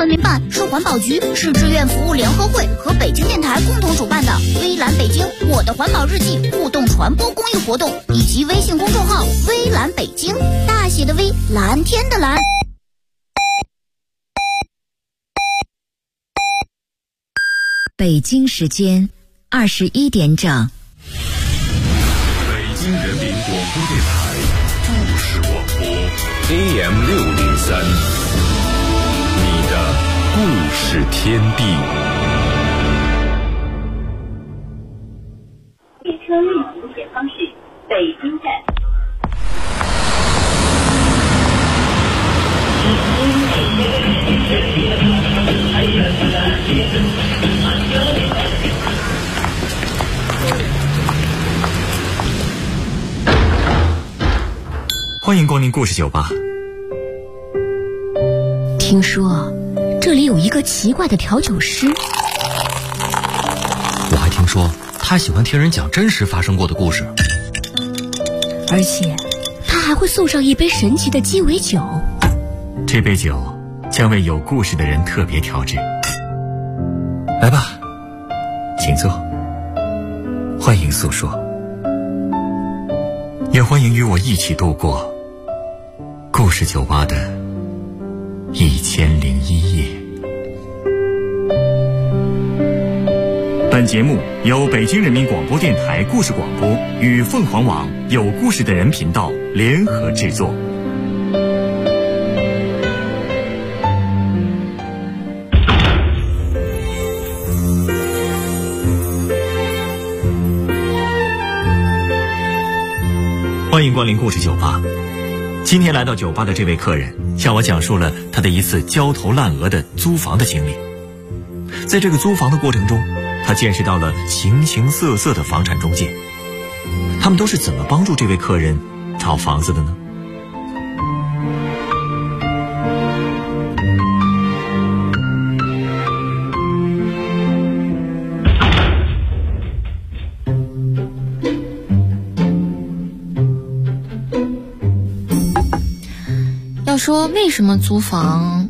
文明办、市环保局、市志愿服务联合会和北京电台共同主办的微蓝北京我的环保日记互动传播公益活动，以及微信公众号微蓝北京，大写的微，蓝天的蓝。 北京时间21点整。 北京人民广播电台故事广播 AM603， 你的故事天地。 列车运行前方是北京站。 欢迎光临故事酒吧。 听说这里有一个奇怪的调酒师， 我还听说他喜欢听人讲真实发生过的故事， 而且他还会送上一杯神奇的鸡尾酒。 这杯酒将为有故事的人特别调制。来吧，请坐，欢迎诉说，也欢迎与我一起度过故事酒吧的1001夜。本节目由北京人民广播电台故事广播与凤凰网有故事的人频道联合制作。欢迎光临故事酒吧。今天来到酒吧的这位客人向我讲述了他的一次焦头烂额的租房的经历。在这个租房的过程中，他见识到了形形色色的房产中介，他们都是怎么帮助这位客人找房子的呢？ 要说为什么租房，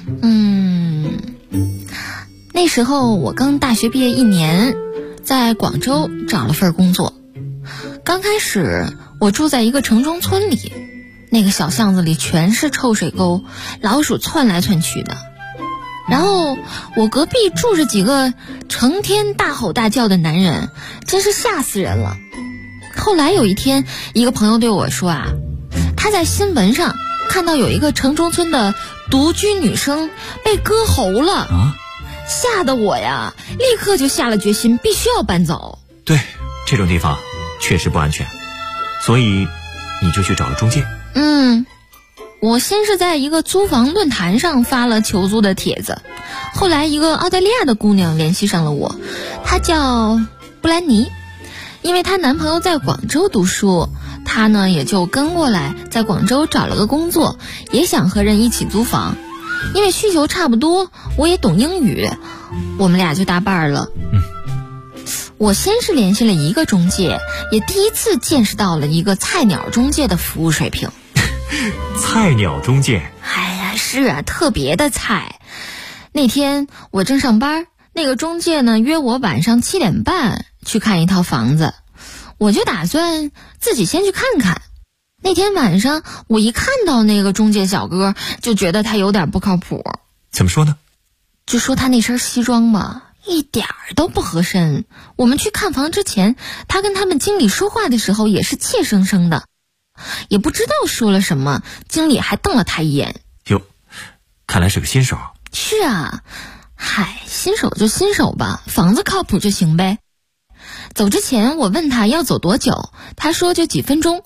那时候我刚大学毕业1年，在广州找了份工作。刚开始我住在一个城中村里，那个小巷子里全是臭水沟，老鼠窜来窜去的。然后我隔壁住着几个成天大吼大叫的男人，真是吓死人了。后来有一天，一个朋友对我说啊，他在新闻上看到有一个城中村的独居女生被割喉了啊！吓得我呀，立刻就下了决心，必须要搬走。 对，这种地方确实不安全，所以你就去找了中介。 我先是在一个租房论坛上发了求租的帖子，后来一个澳大利亚的姑娘联系上了我，她叫布兰妮，因为她男朋友在广州读书，她呢也就跟过来，在广州找了个工作，也想和人一起租房。因为需求差不多，我也懂英语，我们俩就搭伴了。我先是联系了一个中介，也第一次见识到了一个菜鸟中介的服务水平。 菜鸟中介？ 哎呀，是啊，特别的菜。那天我正上班，那个中介呢约我晚上7点半去看一套房子，我就打算自己先去看看。那天晚上我一看到那个中介小哥，就觉得他有点不靠谱。 怎么说呢？ 就说他那身西装吧，一点儿都不合身。我们去看房之前，他跟他们经理说话的时候也是怯生生的，也不知道说了什么，经理还瞪了他一眼。 哟，看来是个新手。 是啊，嗨，新手就新手吧，房子靠谱就行呗。走之前我问他要走多久，他说就几分钟。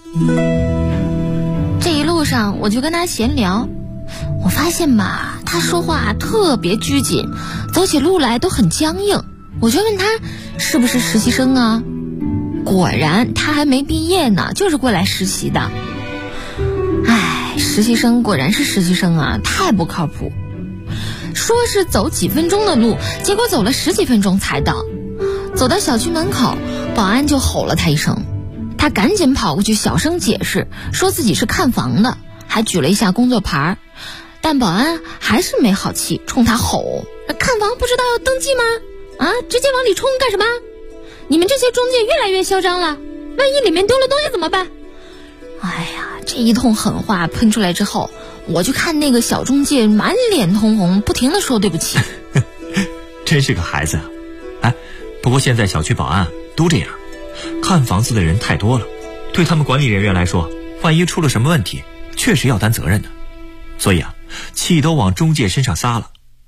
这一路上我就跟他闲聊，我发现吧，他说话特别拘谨，走起路来都很僵硬。我就问他是不是实习生啊？果然他还没毕业呢，就是过来实习的。唉，实习生果然是实习生啊，太不靠谱。说是走几分钟的路，结果走了10几分钟才到。走到小区门口，保安就吼了他一声，他赶紧跑过去小声解释，说自己是看房的，还举了一下工作牌。 但保安还是没好气，冲他吼：看房不知道要登记吗？直接往里冲干什么？你们这些中介越来越嚣张了，万一里面丢了东西怎么办？哎呀，这一通狠话喷出来之后，我就看那个小中介满脸通红，不停地说对不起。 真是个孩子啊！不过现在小区保安都这样，看房子的人太多了，对他们管理人员来说，万一出了什么问题，确实要担责任的。所以气都往中介身上撒了。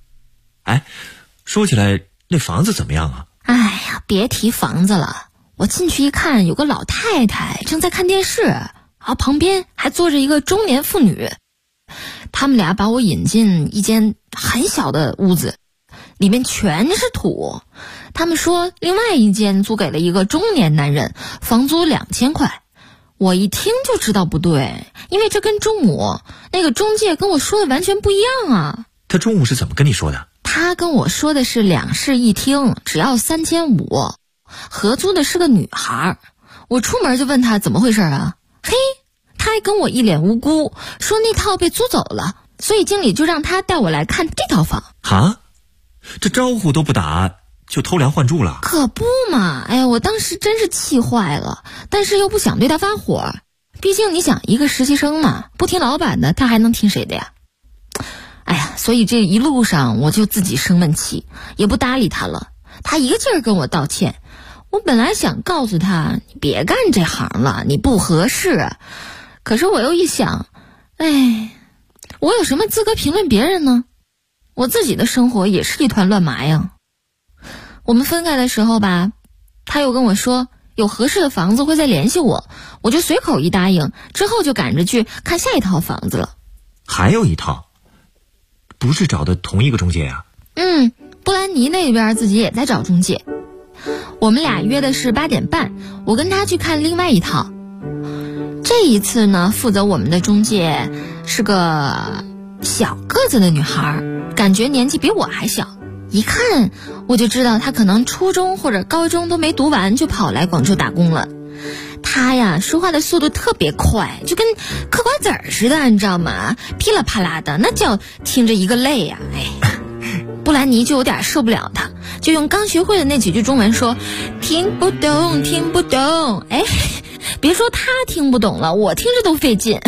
说起来，那房子怎么样啊？ 哎呀，别提房子了，我进去一看，有个老太太正在看电视，旁边还坐着一个中年妇女。他们俩把我引进一间很小的屋子，里面全是土。他们说另外一间租给了一个中年男人，房租2000块。我一听就知道不对，因为这跟中午那个中介跟我说的完全不一样啊。 他中午是怎么跟你说的？ 他跟我说的是2室1厅，只要3500，合租的是个女孩。我出门就问他怎么回事啊？他还跟我一脸无辜，说那套被租走了，所以经理就让他带我来看这套房。 这招呼都不打就偷梁换柱了？ 可不嘛！我当时真是气坏了，但是又不想对他发火，毕竟你想一个实习生嘛，不听老板的他还能听谁的呀？所以这一路上我就自己生闷气，也不搭理他了。他一个劲儿跟我道歉，我本来想告诉他你别干这行了，你不合适，可是我又一想，我有什么资格评论别人呢？我自己的生活也是一团乱麻呀。我们分开的时候吧，他又跟我说有合适的房子会再联系我，我就随口一答应，之后就赶着去看下一套房子了。 还有一套？不是找的同一个中介啊？ 布兰妮那边自己也在找中介。我们俩约的是8点半，我跟他去看另外一套。这一次呢，负责我们的中介是个小个子的女孩，感觉年纪比我还小，一看我就知道她可能初中或者高中都没读完就跑来广州打工了。她呀说话的速度特别快，就跟嗑瓜子儿似的，你知道吗？噼里啪啦的，那叫听着一个累呀。布兰妮就有点受不了她，就用刚学会的那几句中文说听不懂听不懂。别说她听不懂了，我听着都费劲。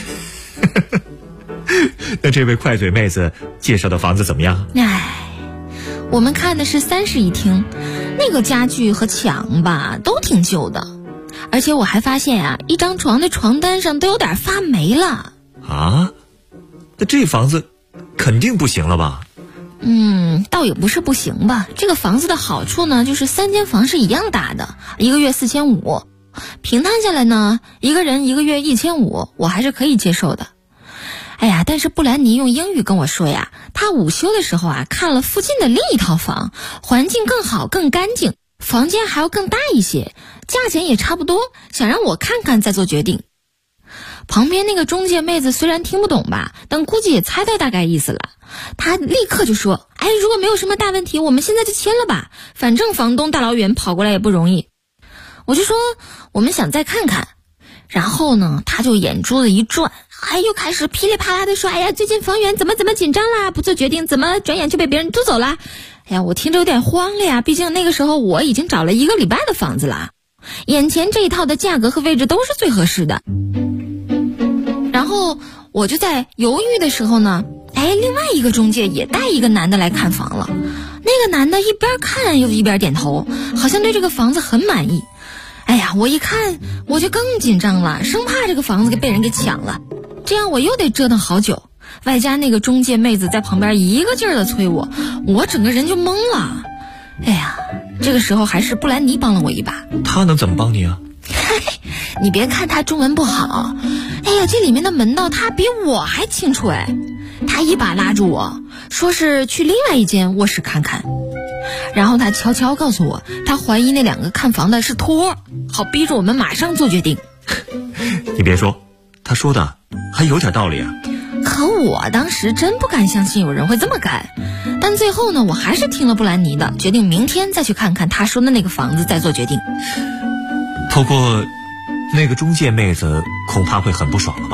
那这位快嘴妹子介绍的房子怎么样？ 我们看的是3室1厅，那个家具和墙吧都挺旧的，而且我还发现一张床的床单上都有点发霉了。 那这房子肯定不行了吧？ 倒也不是不行吧。这个房子的好处呢，就是3间房是一样大的，一个月4500，平摊下来呢，一个人一个月1500，我还是可以接受的。但是布兰妮用英语跟我说呀，她午休的时候看了附近的另一套房，环境更好更干净，房间还要更大一些，价钱也差不多，想让我看看再做决定。旁边那个中介妹子虽然听不懂吧，但估计也猜到大概意思了。她立刻就说如果没有什么大问题，我们现在就签了吧，反正房东大老远跑过来也不容易。我就说我们想再看看，然后呢她就眼珠子一转，又开始噼里啪啦的说最近房源怎么紧张啦，不做决定，怎么转眼就被别人租走了。我听着有点慌了呀，毕竟那个时候我已经找了1个礼拜的房子了，眼前这一套的价格和位置都是最合适的。然后我就在犹豫的时候呢，另外一个中介也带一个男的来看房了。那个男的一边看又一边点头，好像对这个房子很满意。我一看我就更紧张了，生怕这个房子被人给抢了，这样我又得折腾好久，外加那个中介妹子在旁边一个劲儿的催我，我整个人就懵了。这个时候还是布兰妮帮了我一把。 她能怎么帮你啊？ 你别看她中文不好，这里面的门道她比我还清楚。她一把拉住我，说是去另外一间卧室看看，然后她悄悄告诉我，她怀疑那2个看房的是托，好逼着我们马上做决定。 你别说，她说的还有点道理啊。 可我当时真不敢相信有人会这么干，但最后呢，我还是听了布兰妮的，决定明天再去看看她说的那个房子，再做决定。 不过那个中介妹子恐怕会很不爽了吧？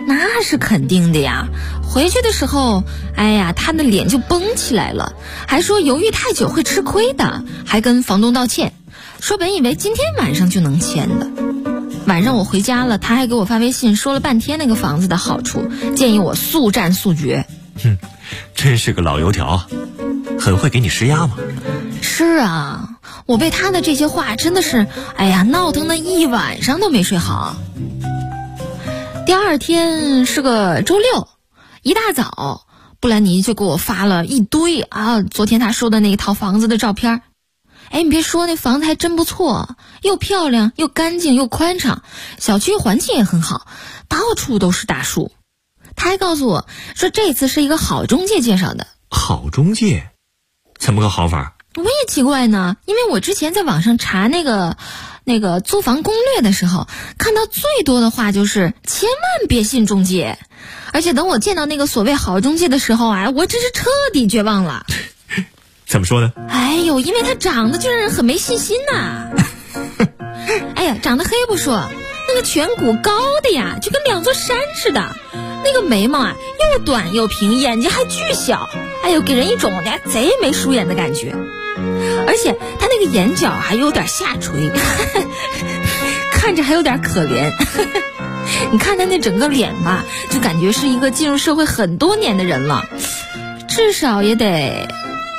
那是肯定的呀。回去的时候，哎呀，他的脸就绷起来了，还说犹豫太久会吃亏的，还跟房东道歉，说本以为今天晚上就能签的。晚上我回家了，他还给我发微信说了半天那个房子的好处，建议我速战速决。 真是个老油条啊，很会给你施压嘛。 是啊，我被他的这些话真的是，哎呀，闹腾的一晚上都没睡好。第二天是个周六，一大早，布兰妮就给我发了一堆昨天他说的那一套房子的照片。哎，你别说，那房子还真不错，又漂亮又干净又宽敞，小区环境也很好，到处都是大树。他还告诉我说这次是一个好中介介绍的。 好中介？怎么个好法？ 我也奇怪呢，因为我之前在网上查那个租房攻略的时候，看到最多的话就是千万别信中介。而且等我见到那个所谓好中介的时候我真是彻底绝望了。 怎么说呢？ 哎呦，因为他长得就让人很没信心呐。哎呀，长得黑不说，那个颧骨高的呀，就跟两座山似的。那个眉毛又短又平，眼睛还巨小，哎呦，给人一种贼眉鼠眼的感觉。而且他那个眼角还有点下垂，看着还有点可怜。你看他那整个脸吧，就感觉是一个进入社会很多年的人了，至少也得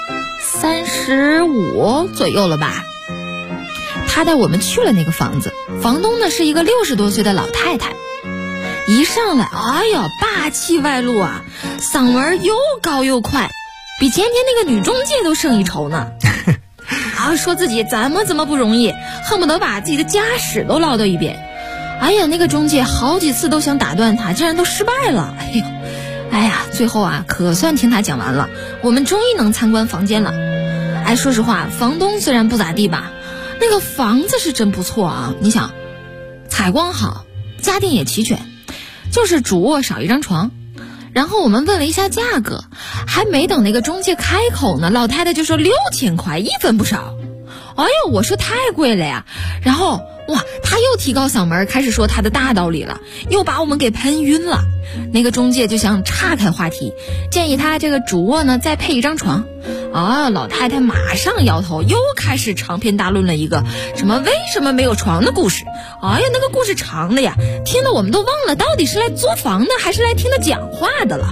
35左右了吧。他带我们去了那个房子，房东呢是一个60多岁的老太太。一上来，哎呀，霸气外露啊，嗓门又高又快，比前天那个女中介都胜一筹呢。说自己怎么不容易，恨不得把自己的家史都唠叨一遍。哎呀，那个中介好几次都想打断他，竟然都失败了。哎呀，最后可算听他讲完了，我们终于能参观房间了。说实话，房东虽然不咋地吧，那个房子是真不错啊。你想，采光好，家电也齐全，就是主卧少一张床。然后我们问了一下价格，还没等那个中介开口呢，老太太就说6000块，一分不少。哎呦，我说太贵了呀。然后他又提高嗓门，开始说他的大道理了，又把我们给喷晕了。那个中介就想岔开话题，建议他这个主卧呢再配一张床。老太太马上摇头，又开始长篇大论了一个为什么没有床的故事。那个故事长的呀，听得我们都忘了到底是来租房的还是来听他讲话的了。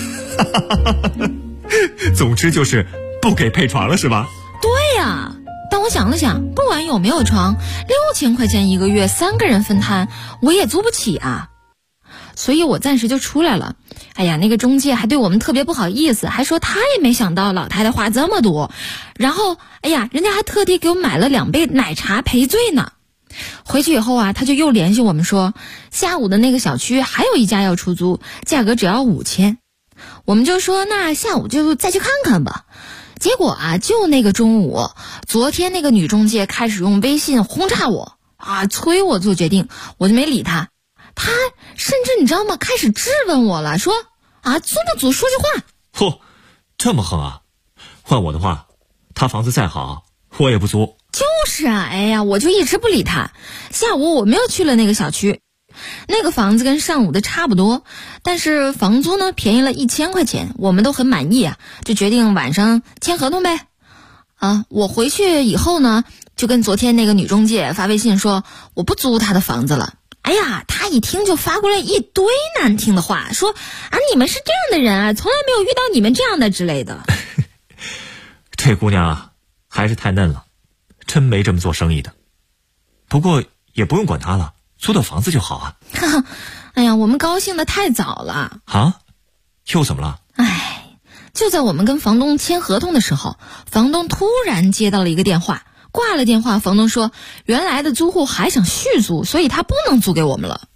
总之就是不给配床了是吧？ 对呀。但我想了想，不管有没有床，6000块钱一个月，3个人分摊，我也租不起啊。所以我暂时就出来了。那个中介还对我们特别不好意思，还说他也没想到老太太话这么多。然后，人家还特地给我买了2杯奶茶赔罪呢。回去以后他就又联系我们说，下午的那个小区还有一家要出租，价格只要5000。我们就说那下午就再去看看吧。结果就那个中午，昨天那个女中介开始用微信轰炸我催我做决定，我就没理她。她甚至你知道吗，开始质问我了，说租不租，说句话。这么横啊！换我的话，他房子再好，我也不租。 就是我就一直不理她。下午我们又去了那个小区，那个房子跟上午的差不多，但是房租呢便宜了1000块钱，我们都很满意就决定晚上签合同呗。我回去以后呢，就跟昨天那个女中介发微信说我不租她的房子了。她一听就发过来一堆难听的话，说你们是这样的人从来没有遇到你们这样的之类的。 这姑娘还是太嫩了，真没这么做生意的。不过也不用管她了，租到房子就好我们高兴的太早了。 又怎么了？ 就在我们跟房东签合同的时候，房东突然接到了一个电话，挂了电话，房东说原来的租户还想续租，所以他不能租给我们了。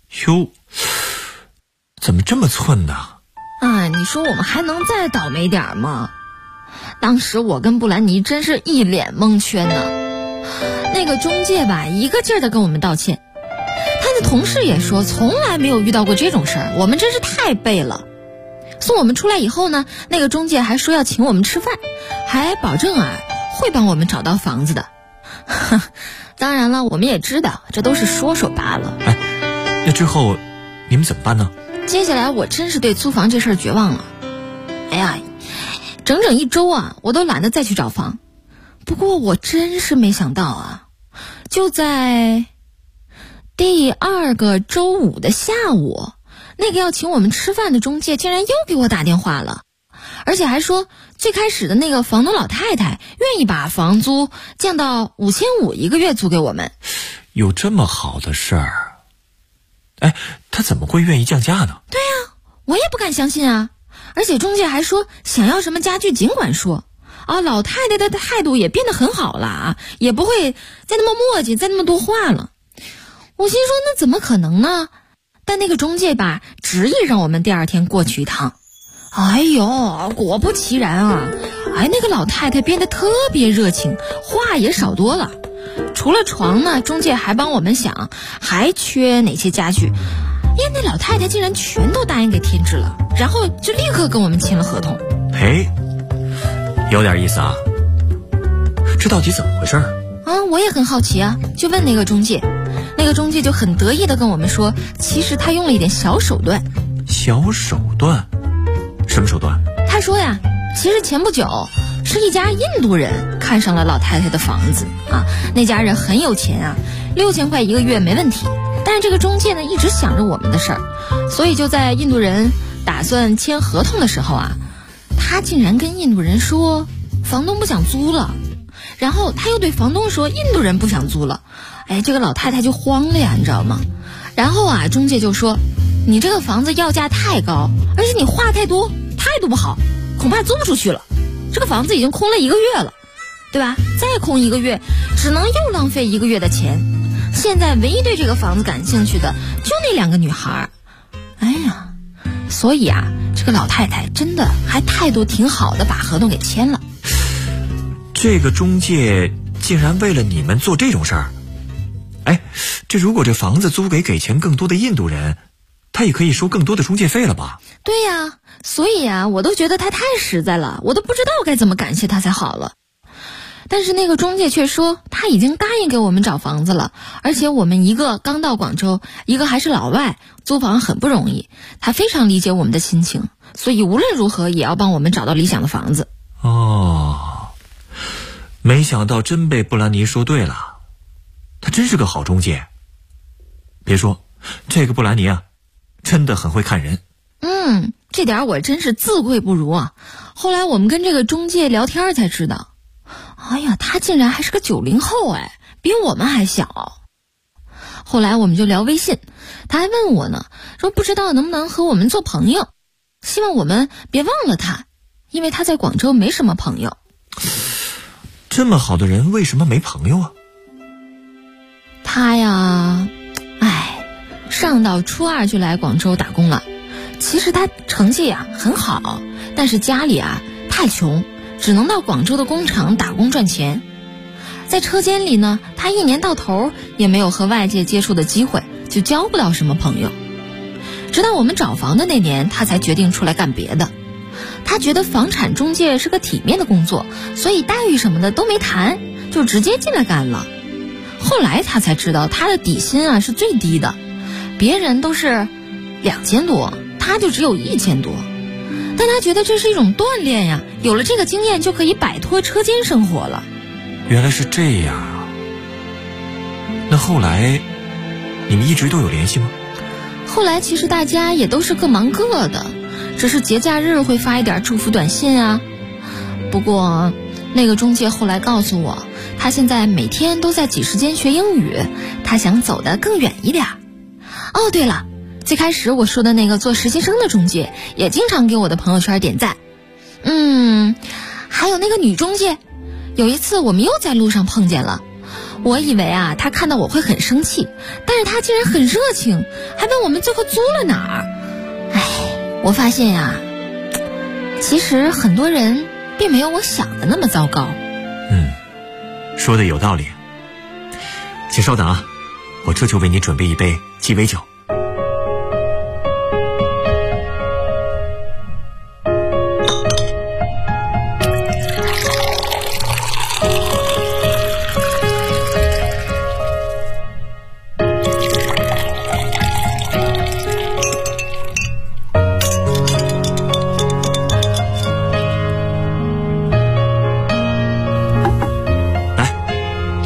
怎么这么寸呢？ 你说我们还能再倒霉点吗？当时我跟布兰妮真是一脸蒙圈呢。那个中介吧，一个劲儿的跟我们道歉，他的同事也说从来没有遇到过这种事儿，我们真是太背了。送我们出来以后呢，那个中介还说要请我们吃饭，还保证会帮我们找到房子的。当然了，我们也知道这都是说说罢了。 那之后你们怎么办呢？ 接下来我真是对租房这事儿绝望了。哎呀，整整1周啊，我都懒得再去找房。不过我真是没想到啊，就在第2个周五的下午，那个要请我们吃饭的中介竟然又给我打电话了，而且还说最开始的那个房东老太太愿意把房租降到5500一个月租给我们。 有这么好的事儿？哎，他怎么会愿意降价呢？ 对啊，我也不敢相信啊。而且中介还说想要什么家具尽管说啊，老太太的态度也变得很好了啊，也不会再那么磨叽，再那么多话了。我心说那怎么可能呢？但那个中介吧，执意让我们第2天过去一趟。哎呦，果不其然啊，那个老太太变得特别热情，话也少多了。除了床呢，中介还帮我们想还缺哪些家具。那老太太竟然全都答应给添置了，然后就立刻跟我们签了合同。 有点意思啊，这到底怎么回事啊？我也很好奇啊，就问那个中介，那个中介就很得意的跟我们说，其实他用了一点小手段。 小手段？什么手段？ 他说呀，其实前不久是一家印度人看上了老太太的房子啊，那家人很有钱啊，6000块一个月没问题。但是这个中介呢，一直想着我们的事儿，所以就在印度人打算签合同的时候啊，他竟然跟印度人说房东不想租了，然后他又对房东说印度人不想租了。这个老太太就慌了呀，你知道吗？然后啊，中介就说你这个房子要价太高，而且你话太多，态度不好，恐怕租不出去了。这个房子已经空了1个月了，对吧？再空1个月，只能又浪费1个月的钱。现在唯一对这个房子感兴趣的就那2个女孩。所以啊，这个老太太真的还态度挺好的，把合同给签了。 这个中介竟然为了你们做这种事儿？这如果这房子租给钱更多的印度人，他也可以收更多的中介费了吧？ 对呀，所以啊，我都觉得他太实在了，我都不知道该怎么感谢他才好了。但是那个中介却说他已经答应给我们找房子了，而且我们一个刚到广州，一个还是老外，租房很不容易，他非常理解我们的心情，所以无论如何也要帮我们找到理想的房子。 没想到真被布兰妮说对了，他真是个好中介。别说这个布兰妮啊，真的很会看人。 这点我真是自愧不如啊。后来我们跟这个中介聊天才知道，他竟然还是个90后，比我们还小。后来我们就聊微信，他还问我呢，说不知道能不能和我们做朋友，希望我们别忘了他，因为他在广州没什么朋友。 这么好的人为什么没朋友啊？ 他呀，上到初2就来广州打工了。其实他成绩很好，但是家里太穷，只能到广州的工厂打工赚钱。在车间里呢，他一年到头也没有和外界接触的机会，就交不了什么朋友。直到我们找房的那年，他才决定出来干别的。他觉得房产中介是个体面的工作，所以待遇什么的都没谈，就直接进来干了。后来他才知道他的底薪是最低的，别人都是2000多，他就只有1000多。但他觉得这是一种锻炼呀，有了这个经验就可以摆脱车间生活了。 原来是这样啊。那后来你们一直都有联系吗？ 后来其实大家也都是各忙各的，只是节假日会发一点祝福短信啊。不过那个中介后来告诉我，他现在每天都在挤时间学英语，他想走得更远一点。对了，最开始我说的那个做实习生的中介也经常给我的朋友圈点赞。还有那个女中介，有一次我们又在路上碰见了，我以为她看到我会很生气，但是她竟然很热情，还问我们最后租了哪儿。我发现其实很多人并没有我想的那么糟糕。 说的有道理。请稍等啊，我这就为你准备一杯鸡尾酒。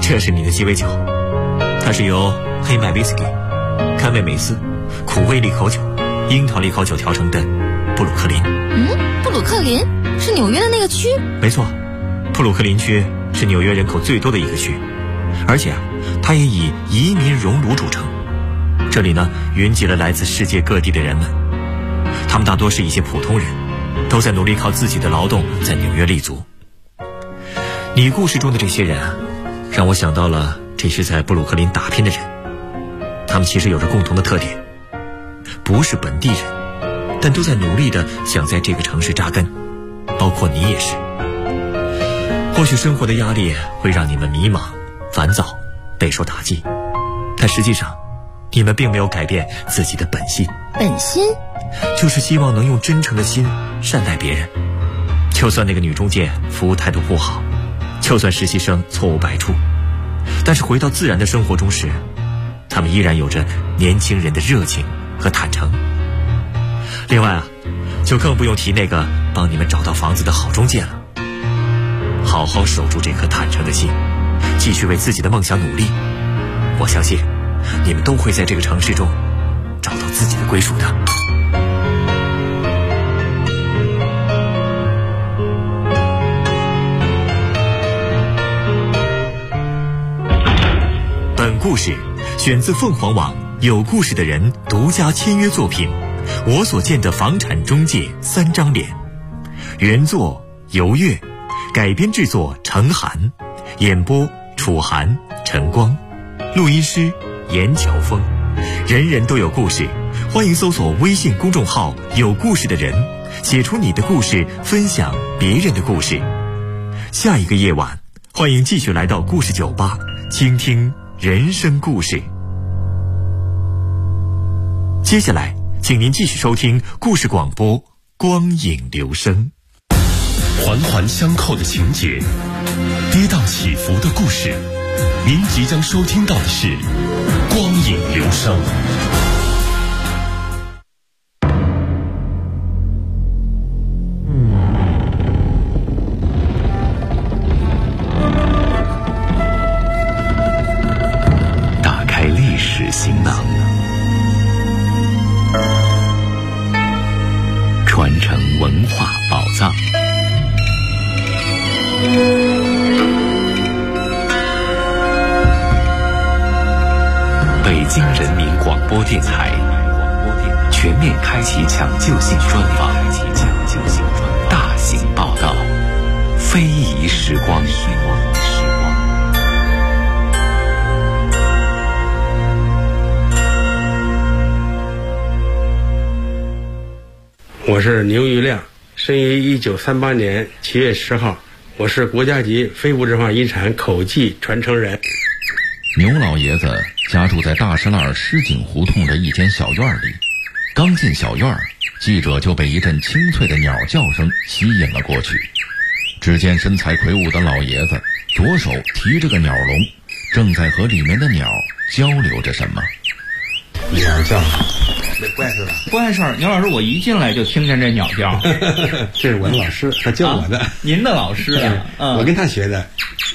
这是你的鸡尾酒，它是由黑麦威士忌、甘味美思、苦味利口酒、樱桃利口酒调成的布鲁克林。 布鲁克林是纽约的那个区？ 没错，布鲁克林区是纽约人口最多的一个区，而且它也以移民熔炉著称。这里呢，云集了来自世界各地的人们，他们大多是一些普通人，都在努力靠自己的劳动在纽约立足。你故事中的这些人啊，让我想到了这些在布鲁克林打拼的人，他们其实有着共同的特点，不是本地人，但都在努力的想在这个城市扎根，包括你也是。或许生活的压力会让你们迷茫、烦躁、备受打击，但实际上你们并没有改变自己的本心。 本心就是希望能用真诚的心善待别人，就算那个女中介服务态度不好，就算实习生错误百出，但是回到自然的生活中时，他们依然有着年轻人的热情和坦诚。另外啊，就更不用提那个帮你们找到房子的好中介了。好好守住这颗坦诚的心，继续为自己的梦想努力，我相信你们都会在这个城市中找到自己的归属的。本故事选自凤凰网有故事的人独家签约作品《我所见的房产中介三张脸》，原作游月，改编制作程涵，演播楚涵、陈光，录音师严乔峰。人人都有故事，欢迎搜索微信公众号有故事的人，写出你的故事，分享别人的故事。下一个夜晚，欢迎继续来到故事酒吧，倾听人生故事。接下来请您继续收听故事广播光影留声。 环环相扣的情节，跌宕起伏的故事，您即将收听到的是光影留声。打开历史行囊，传承文化宝藏。北京人民广播电台全面开启抢救性专访，大型报道，非遗时光。 我是牛玉亮，生于1938年7月10号，我是国家级非物质文化遗产口技传承人。 牛老爷子家住在大石栏石井胡同的一间小院里，刚进小院，记者就被一阵清脆的鸟叫声吸引了过去。只见身材魁梧的老爷子左手提着个鸟笼，正在和里面的鸟交流着什么。 鸟叫，不碍事吧？ 不碍事儿。牛老师，我一进来就听见这鸟叫。 这是我的老师，他教我的。 您的老师啊？ 我跟他学的。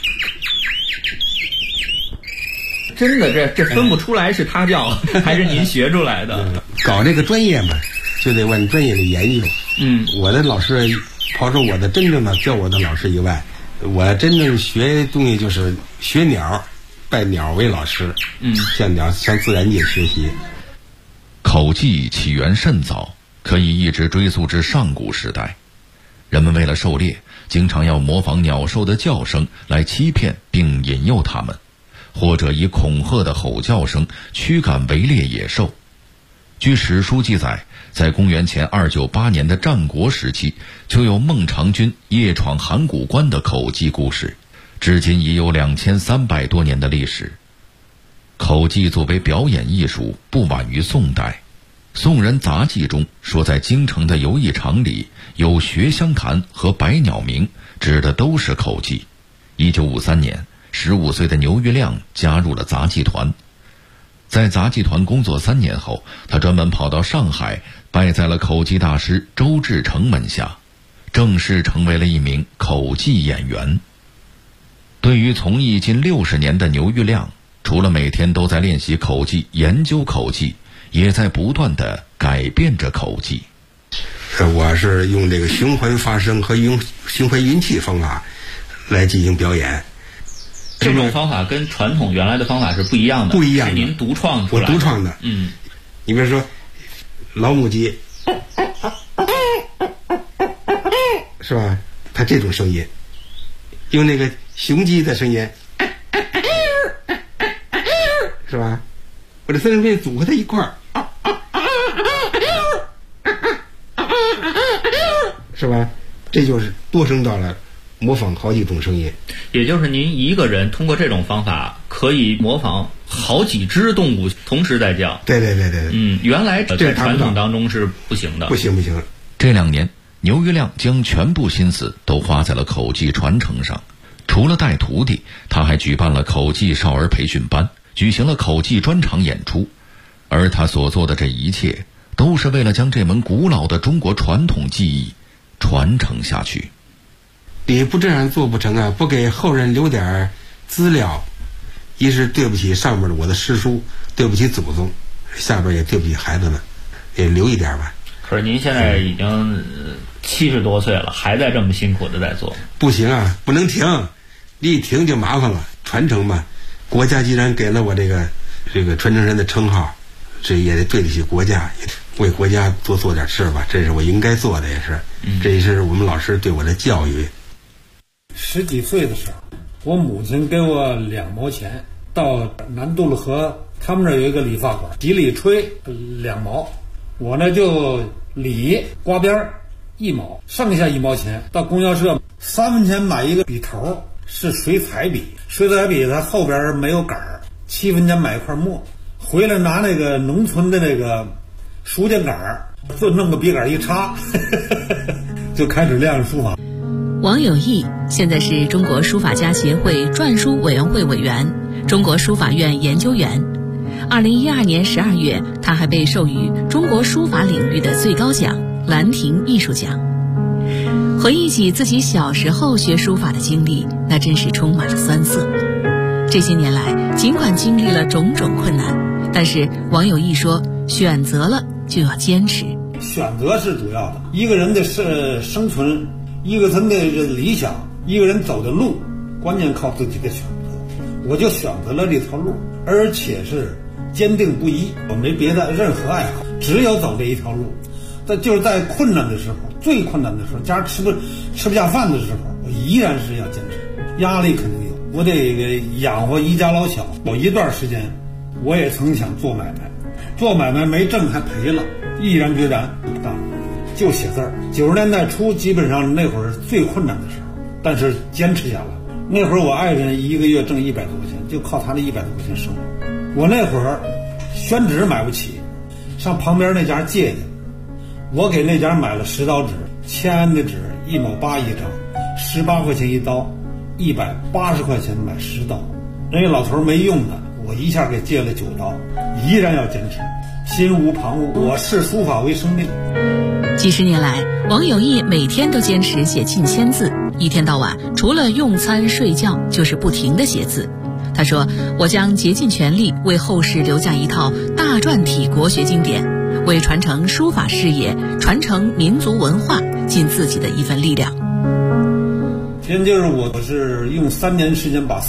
真的，这分不出来是他教还是您学出来的。 搞这个专业嘛，就得往专业里研究。我的老师，刨出我的真正的教我的老师以外，我真正学东西就是学鸟，拜鸟为老师。向自然界学习。 口技起源甚早，可以一直追溯至上古时代。人们为了狩猎，经常要模仿鸟兽的叫声来欺骗并引诱它们，或者以恐吓的吼叫声驱赶围猎野兽。据史书记载，在公元前298年的战国时期，就有孟尝君夜闯函谷关的口技故事，至今已有2300多年的历史。口技作为表演艺术，不晚于宋代。宋人杂记中说，在京城的游艺场里有学香坛和百鸟鸣，指的都是口技。1953年，15岁的牛玉亮加入了杂技团。在杂技团工作3年后，他专门跑到上海，拜在了口技大师周志成门下，正式成为了一名口技演员。 对于从艺近60年的牛玉亮，除了每天都在练习口技、研究口技，也在不断地改变着口技。 我是用这个循环发声和用循环运气方法来进行表演。 这种方法跟传统原来的方法是不一样的， 不一样的， 是您独创出来的。 我独创的。你比如说老母鸡，是吧？它这种声音，用那个雄鸡的声音，是吧？我这三声片组合在一块儿，是吧？这就是多声道了，模仿好几种声音。 也就是您一个人通过这种方法可以模仿好几只动物同时在叫。 对。 原来在传统当中是不行的。 不行。 这2年，牛玉亮将全部心思都花在了口技传承上。除了带徒弟，他还举办了口技少儿培训班，举行了口技专场演出。而他所做的这一切，都是为了将这门古老的中国传统技艺传承下去。 你不这样做不成啊！不给后人留点资料，一是对不起上面的我的师叔，对不起祖宗，下边也对不起孩子们，也留一点吧。 可是您现在已经70多岁了，还在这么辛苦的在做。 不行啊，不能停，你一停就麻烦了。传承嘛，国家既然给了我这个传承人的称号，这也得对得起国家，为国家多做点事吧，这是我应该做的，也是，这也是我们老师对我的教育。 10几岁的时候，我母亲给我2毛钱，到南渡了河，他们那有一个理发馆，洗理吹2毛，我呢就理刮边1毛，剩下1毛钱到供销社3分钱买一个笔头，是水彩笔，它后边没有杆儿，7分钱买一块墨，回来拿那个农村的那个书架杆儿，就弄个笔杆一插，就开始练书法。 王有义现在是中国书法家协会篆书委员会委员、中国书法院研究员。2012年12月，他还被授予中国书法领域的最高奖兰亭艺术奖。回忆起自己小时候学书法的经历，那真是充满了酸涩。这些年来，尽管经历了种种困难，但是王有义说，选择了就要坚持。 选择是主要的，一个人的生存，一个人的理想，一个人走的路，关键靠自己的选择。我就选择了这条路，而且是坚定不移，我没别的任何爱好，只有走这一条路。就是在困难的时候，最困难的时候，家吃不下饭的时候，我依然是要坚持。压力肯定有，我得养活一家老小。有一段时间，我也曾想做买卖，做买卖没挣还赔了，毅然决然不干了，就写字儿。90年代初，基本上那会儿是最困难的时候，但是坚持下来。那会儿我爱人一个月挣100多块钱，就靠他的100多块钱生活。我那会儿宣纸买不起，上旁边那家借去，我给那家买了10刀纸，签的纸1毛8一张，18块钱一刀，180块钱买10刀。人家老头没用的，我一下给借了9刀，依然要坚持，心无旁骛。我视书法为生命。 几十年来，王有义每天都坚持写近1000字，一天到晚除了用餐睡觉就是不停地写字。他说，我将竭尽全力为后世留下一套大篆体国学经典，为传承书法事业、传承民族文化尽自己的一份力量。 今天就是我是用3年时间把